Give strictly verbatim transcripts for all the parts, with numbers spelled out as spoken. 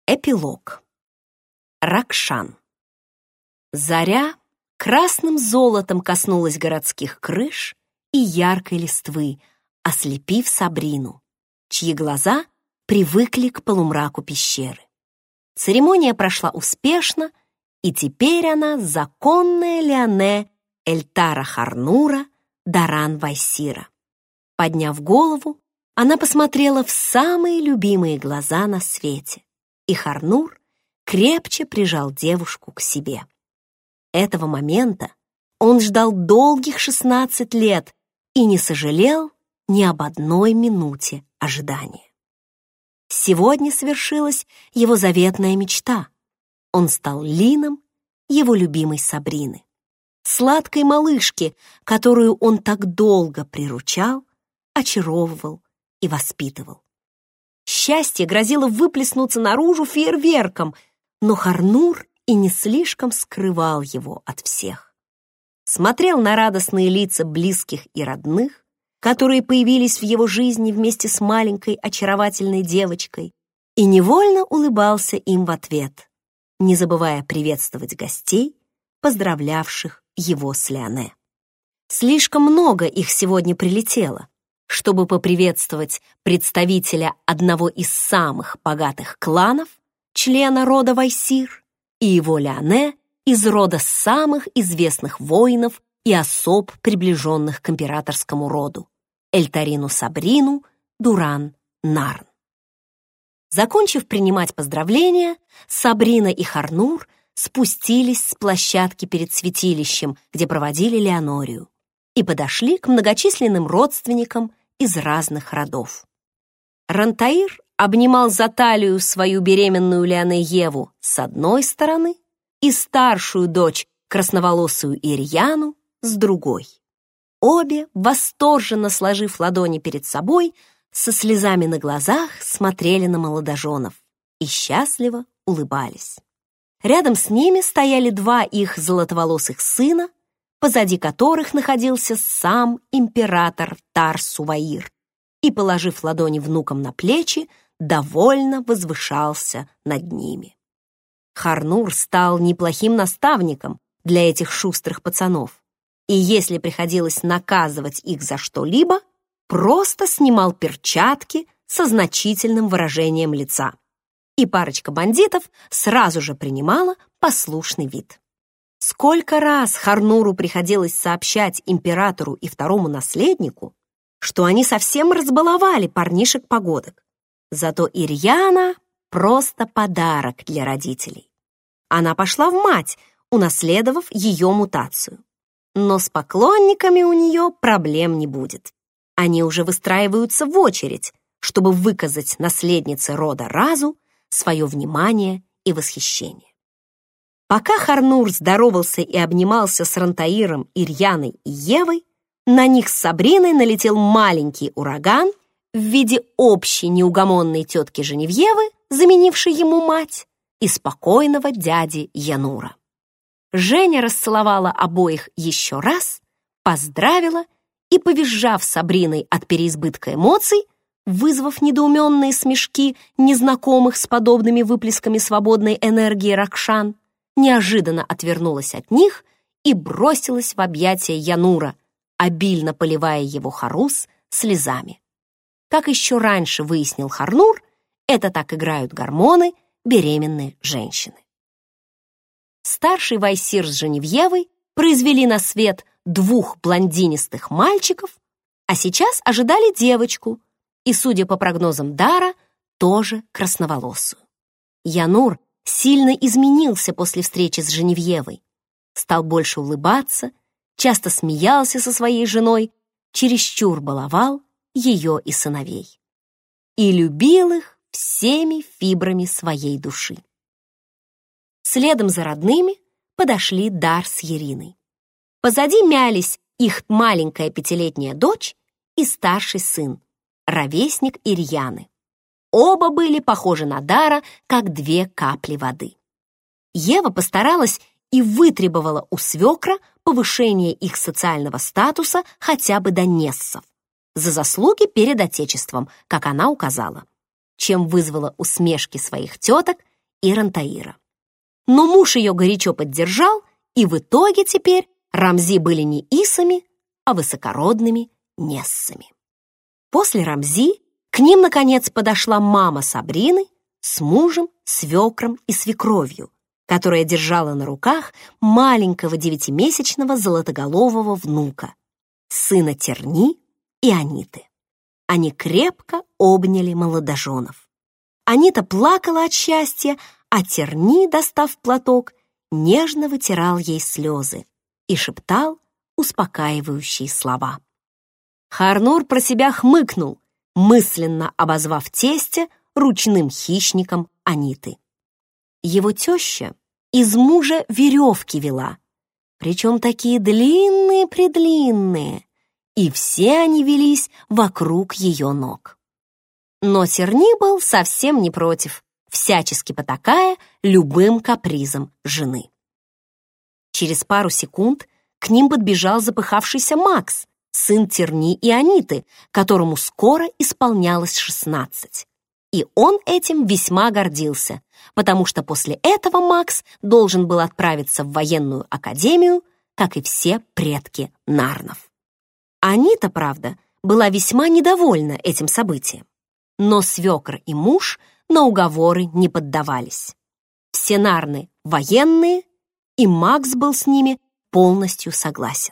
Эпилог. Ракшан. Заря красным золотом коснулась городских крыш и яркой листвы, ослепив Сабрину, чьи глаза привыкли к полумраку пещеры. Церемония прошла успешно, и теперь она законная Лиане Эльтара Харнура Даран Вайсира. Подняв голову, она посмотрела в самые любимые глаза на свете, и Харнур крепче прижал девушку к себе. Этого момента он ждал долгих шестнадцать лет и не сожалел ни об одной минуте ожидания. Сегодня свершилась его заветная мечта. Он стал Лином его любимой Сабрины, сладкой малышки, которую он так долго приручал, очаровывал и воспитывал. Счастье грозило выплеснуться наружу фейерверком, но Харнур и не слишком скрывал его от всех. Смотрел на радостные лица близких и родных, которые появились в его жизни вместе с маленькой очаровательной девочкой, и невольно улыбался им в ответ, не забывая приветствовать гостей, поздравлявших его с Лиане. Слишком много их сегодня прилетело, чтобы поприветствовать представителя одного из самых богатых кланов, члена рода Вайсир, и его Лиане из рода самых известных воинов и особ, приближенных к императорскому роду, Эльтарину Сабрину Дуран Нарн. Закончив принимать поздравления, Сабрина и Харнур спустились с площадки перед святилищем, где проводили Леонорию, и подошли к многочисленным родственникам из разных родов. Рантаир обнимал за талию свою беременную Лиане Еву с одной стороны и старшую дочь, красноволосую Ирьяну, с другой. Обе, восторженно сложив ладони перед собой, со слезами на глазах смотрели на молодоженов и счастливо улыбались. Рядом с ними стояли два их золотоволосых сына, позади которых находился сам император Тар-Суваир, и, положив ладони внукам на плечи, довольно возвышался над ними. Харнур стал неплохим наставником для этих шустрых пацанов, и если приходилось наказывать их за что-либо, просто снимал перчатки со значительным выражением лица, и парочка бандитов сразу же принимала послушный вид. Сколько раз Харнуру приходилось сообщать императору и второму наследнику, что они совсем разбаловали парнишек-погодок. Зато Ирьяна — просто подарок для родителей. Она пошла в мать, унаследовав ее мутацию. Но с поклонниками у нее проблем не будет. Они уже выстраиваются в очередь, чтобы выказать наследнице рода Разу свое внимание и восхищение. Пока Харнур здоровался и обнимался с Рантаиром, Ирьяной и Евой, на них с Сабриной налетел маленький ураган в виде общей неугомонной тетки Женевьевы, заменившей ему мать, и спокойного дяди Янура. Женя расцеловала обоих еще раз, поздравила и, повизжав Сабриной от переизбытка эмоций, вызвав недоуменные смешки незнакомых с подобными выплесками свободной энергии Ракшан, неожиданно отвернулась от них и бросилась в объятия Янура, обильно поливая его харус слезами. Как еще раньше выяснил Харнур, это так играют гормоны беременные женщины. Старший Вайсир с Женевьевой произвели на свет двух блондинистых мальчиков, а сейчас ожидали девочку, и, судя по прогнозам Дара, тоже красноволосую. Янур сильно изменился после встречи с Женевьевой, стал больше улыбаться, часто смеялся со своей женой, чересчур баловал ее и сыновей. И любил их всеми фибрами своей души. Следом за родными подошли Дар с Ириной. Позади мялись их маленькая пятилетняя дочь и старший сын, ровесник Ирьяны. Оба были похожи на Дара, как две капли воды. Ева постаралась и вытребовала у свекра повышение их социального статуса хотя бы до нессов, за заслуги перед Отечеством, как она указала, чем вызвала усмешки своих теток и Рантаира. Но муж ее горячо поддержал, и в итоге теперь Рамзи были не Исами, а высокородными Нессами. После Рамзи к ним, наконец, подошла мама Сабрины с мужем, свекром и свекровью, которая держала на руках маленького девятимесячного золотоголового внука, сына Терни и Аниты. Они крепко обняли молодоженов. Анита плакала от счастья, а Терни, достав платок, нежно вытирал ей слезы и шептал успокаивающие слова. Харнур про себя хмыкнул, мысленно обозвав тестя ручным хищником Аниты. Его теща из мужа веревки вела, причем такие длинные-предлинные, и все они велись вокруг ее ног. Но Терни был совсем не против, всячески потакая любым капризом жены. Через пару секунд к ним подбежал запыхавшийся Макс, сын Терни и Аниты, которому скоро исполнялось шестнадцать. И он этим весьма гордился, потому что после этого Макс должен был отправиться в военную академию, как и все предки Нарнов. Анита, правда, была весьма недовольна этим событием. Но свекр и муж на уговоры не поддавались. Все Нарны военные, и Макс был с ними полностью согласен.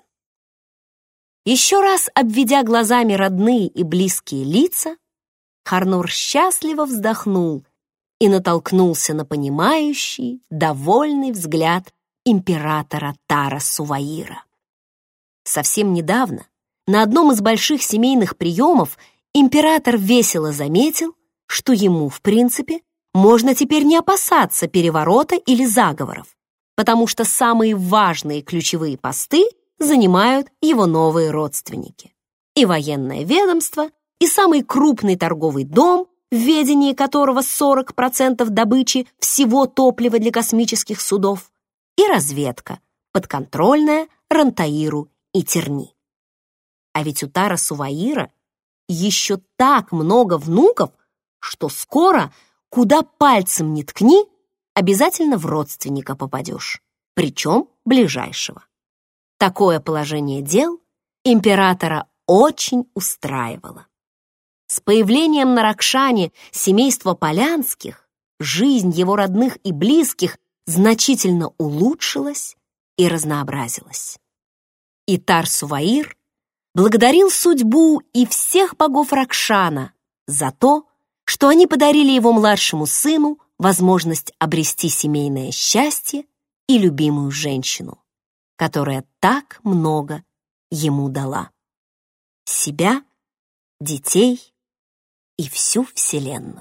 Еще раз обведя глазами родные и близкие лица, Харнур счастливо вздохнул и натолкнулся на понимающий, довольный взгляд императора Тара Суваира. Совсем недавно на одном из больших семейных приемов император весело заметил, что ему, в принципе, можно теперь не опасаться переворота или заговоров, потому что самые важные ключевые посты занимают его новые родственники. И военное ведомство, и самый крупный торговый дом, в ведении которого сорок процентов добычи всего топлива для космических судов, и разведка, подконтрольная Рантаиру и Терни. А ведь у Тара Суваира еще так много внуков, что скоро, куда пальцем не ткни, обязательно в родственника попадешь, причем ближайшего. Такое положение дел императора очень устраивало. С появлением на Ракшане семейства Полянских жизнь его родных и близких значительно улучшилась и разнообразилась. И Тар Суваир благодарил судьбу и всех богов Ракшана за то, что они подарили его младшему сыну возможность обрести семейное счастье и любимую женщину, которая так много ему дала. Себя, детей и всю Вселенную.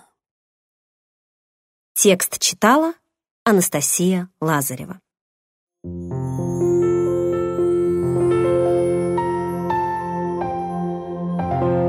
Текст читала Анастасия Лазарева. Thank you.